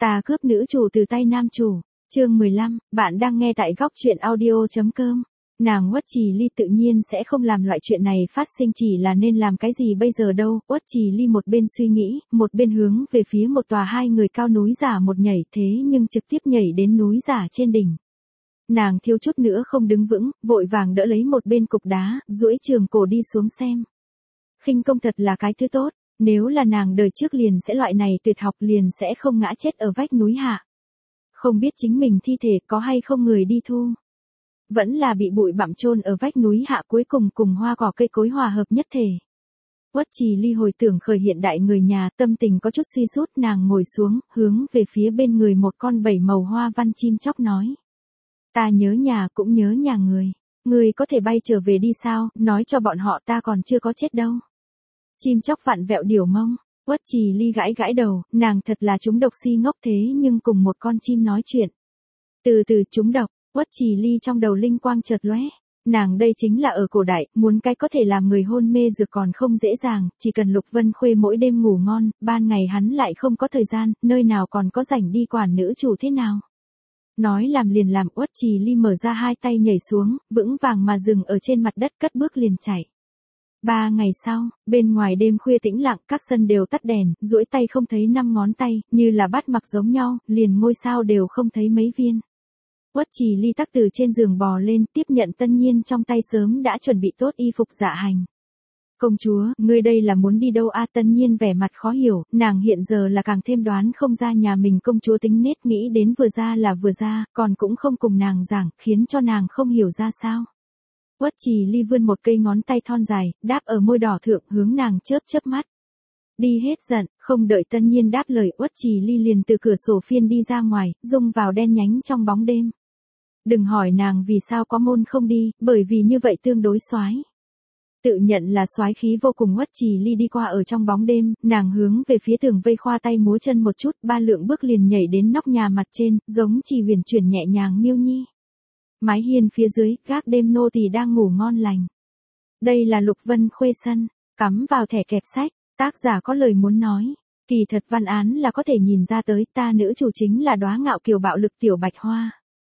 Ta cướp nữ chủ từ tay nam chủ. Chương 15, bạn đang nghe tại góc truyện audio.com. Nàng Uất Trì Ly tự nhiên sẽ không làm loại chuyện này phát sinh, chỉ là nên làm cái gì bây giờ đâu. Uất Trì Ly một bên suy nghĩ, một bên hướng về phía một tòa 2 người cao núi giả một nhảy, thế nhưng trực tiếp nhảy đến núi giả trên đỉnh. Nàng thiếu chút nữa không đứng vững, vội vàng đỡ lấy một bên cục đá, duỗi trường cổ đi xuống xem. Khinh công thật là cái thứ tốt, nếu là nàng đời trước liền sẽ loại này tuyệt học, liền sẽ không ngã chết ở vách núi hạ. Không biết chính mình thi thể có hay không người đi thu. Vẫn là bị bụi bặm chôn ở vách núi hạ, cuối cùng cùng hoa cỏ cây cối hòa hợp nhất thể. Uất Trì Ly hồi tưởng khởi hiện đại người nhà, tâm tình có chút suy sút, nàng ngồi xuống, hướng về phía bên người một con 7 màu hoa văn chim chóc nói. Ta nhớ nhà cũng nhớ nhà người. Người có thể bay trở về đi sao, nói cho bọn họ ta còn chưa có chết đâu. Chim chóc vặn vẹo điểu mông. Uất Trì Ly gãi gãi đầu, nàng thật là trúng độc si ngốc thế nhưng cùng một con chim nói chuyện. Từ từ trúng độc, Uất Trì Ly trong đầu linh quang chợt lóe. Nàng đây chính là ở cổ đại, muốn cái có thể làm người hôn mê dược còn không dễ dàng, chỉ cần Lục Vân Khuê mỗi đêm ngủ ngon, ban ngày hắn lại không có thời gian, nơi nào còn có rảnh đi quản nữ chủ thế nào. Nói làm liền làm, Uất Trì Ly mở ra 2 tay nhảy xuống, vững vàng mà dừng ở trên mặt đất, cất bước liền chạy. 3 ngày sau, bên ngoài đêm khuya tĩnh lặng, các sân đều tắt đèn, duỗi tay không thấy 5 ngón tay, như là bắt mặc giống nhau, liền ngôi sao đều không thấy mấy viên. Uất Trì Ly tắc từ trên giường bò lên, tiếp nhận Tân Nhiên trong tay sớm đã chuẩn bị tốt y phục dạ hành. Công chúa, ngươi đây là muốn đi đâu a? Tân Nhiên vẻ mặt khó hiểu, nàng hiện giờ là càng thêm đoán không ra nhà mình công chúa tính nết, nghĩ đến vừa ra là vừa ra, còn cũng không cùng nàng giảng, khiến cho nàng không hiểu ra sao. Uất Trì Ly vươn một cây ngón tay thon dài, đáp ở môi đỏ thượng, hướng nàng chớp chớp mắt. Đi hết giận, không đợi Tân Nhiên đáp lời, Uất Trì Ly liền từ cửa sổ phiên đi ra ngoài, rung vào đen nhánh trong bóng đêm. Đừng hỏi nàng vì sao có môn không đi, bởi vì như vậy tương đối soái. Tự nhận là soái khí vô cùng, Uất Trì Ly đi qua ở trong bóng đêm, nàng hướng về phía tường vây khoa tay múa chân một chút, 3 lượng bước liền nhảy đến nóc nhà mặt trên, giống chỉ huyền chuyển nhẹ nhàng miêu nhi. Mái hiên phía dưới, gác đêm nô tỳ đang ngủ ngon lành. Đây là Lục Vân Khuê sân, cắm vào thẻ kẹp sách, tác giả có lời muốn nói. Kỳ thật văn án là có thể nhìn ra tới, ta nữ chủ chính là đóa ngạo kiều bạo lực tiểu bạch hoa.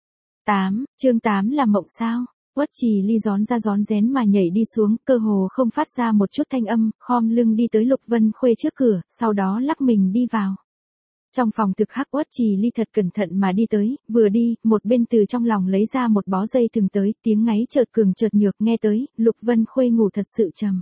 8, chương 8 là mộng sao. Uất Trì Ly rón ra rón rén mà nhảy đi xuống, cơ hồ không phát ra một chút thanh âm, khom lưng đi tới Lục Vân Khuê trước cửa, sau đó lắc mình đi vào. Trong phòng thực hắc, Uất Trì Ly thật cẩn thận mà đi tới, vừa đi, một bên từ trong lòng lấy ra một bó dây thừng tới, tiếng ngáy chợt cường chợt nhược, nghe tới, Lục Vân Khuê ngủ thật sự trầm.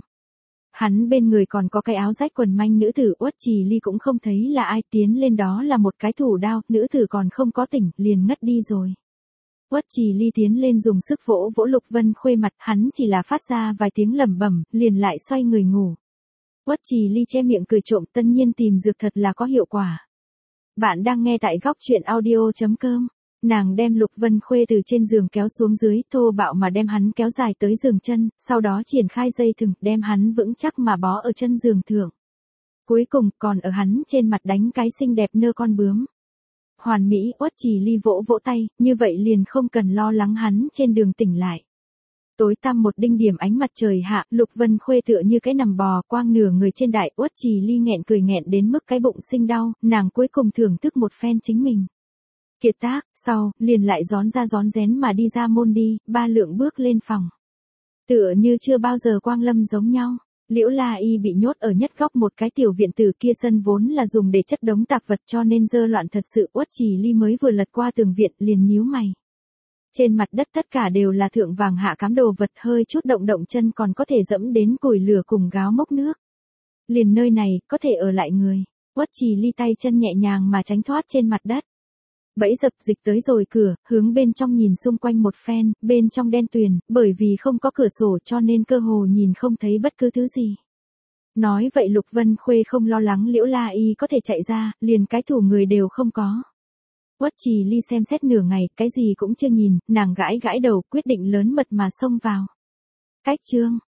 Hắn bên người còn có cái áo rách quần manh nữ tử, Uất Trì Ly cũng không thấy là ai, tiến lên đó là một cái thủ đao, nữ tử còn không có tỉnh, liền ngất đi rồi. Uất Trì Ly tiến lên dùng sức vỗ vỗ Lục Vân Khuê mặt, hắn chỉ là phát ra vài tiếng lẩm bẩm, liền lại xoay người ngủ. Uất Trì Ly che miệng cười trộm, Tân Nhiên tìm dược thật là có hiệu quả. Bạn đang nghe tại góc truyện audio.com. Nàng đem Lục Vân Khuê từ trên giường kéo xuống dưới, thô bạo mà đem hắn kéo dài tới giường chân, sau đó triển khai dây thừng, đem hắn vững chắc mà bó ở chân giường thượng. Cuối cùng, còn ở hắn trên mặt đánh cái xinh đẹp nơ con bướm. Hoàn mỹ, Uất Trì Ly vỗ vỗ tay, như vậy liền không cần lo lắng hắn trên đường tỉnh lại. Tối tăm một đinh điểm ánh mặt trời hạ, Lục Vân Khuê tựa như cái nằm bò, quang nửa người trên đại, Uất Trì Ly nghẹn cười nghẹn đến mức cái bụng sinh đau, nàng cuối cùng thưởng thức một phen chính mình. Kiệt tác, sau, liền lại rón ra rón rén mà đi ra môn đi, 3 lượng bước lên phòng. Tựa như chưa bao giờ quang lâm giống nhau. Liễu La Y bị nhốt ở nhất góc một cái tiểu viện tử, kia sân vốn là dùng để chất đống tạp vật cho nên dơ loạn thật sự. Uất Trì Ly mới vừa lật qua tường viện liền nhíu mày. Trên mặt đất tất cả đều là thượng vàng hạ cám đồ vật, hơi chút động động chân còn có thể dẫm đến củi lửa cùng gáo mốc nước. Liền nơi này, có thể ở lại người. Uất Trì Ly tay chân nhẹ nhàng mà tránh thoát trên mặt đất. Bẫy dập dịch tới rồi cửa, hướng bên trong nhìn xung quanh một phen, bên trong đen tuyền, bởi vì không có cửa sổ cho nên cơ hồ nhìn không thấy bất cứ thứ gì. Nói vậy Lục Vân Khuê không lo lắng Liễu La Y có thể chạy ra, liền cái thủ người đều không có. Uất Trì Ly xem xét nửa ngày, cái gì cũng chưa nhìn, nàng gãi gãi đầu, quyết định lớn mật mà xông vào. Cách chương,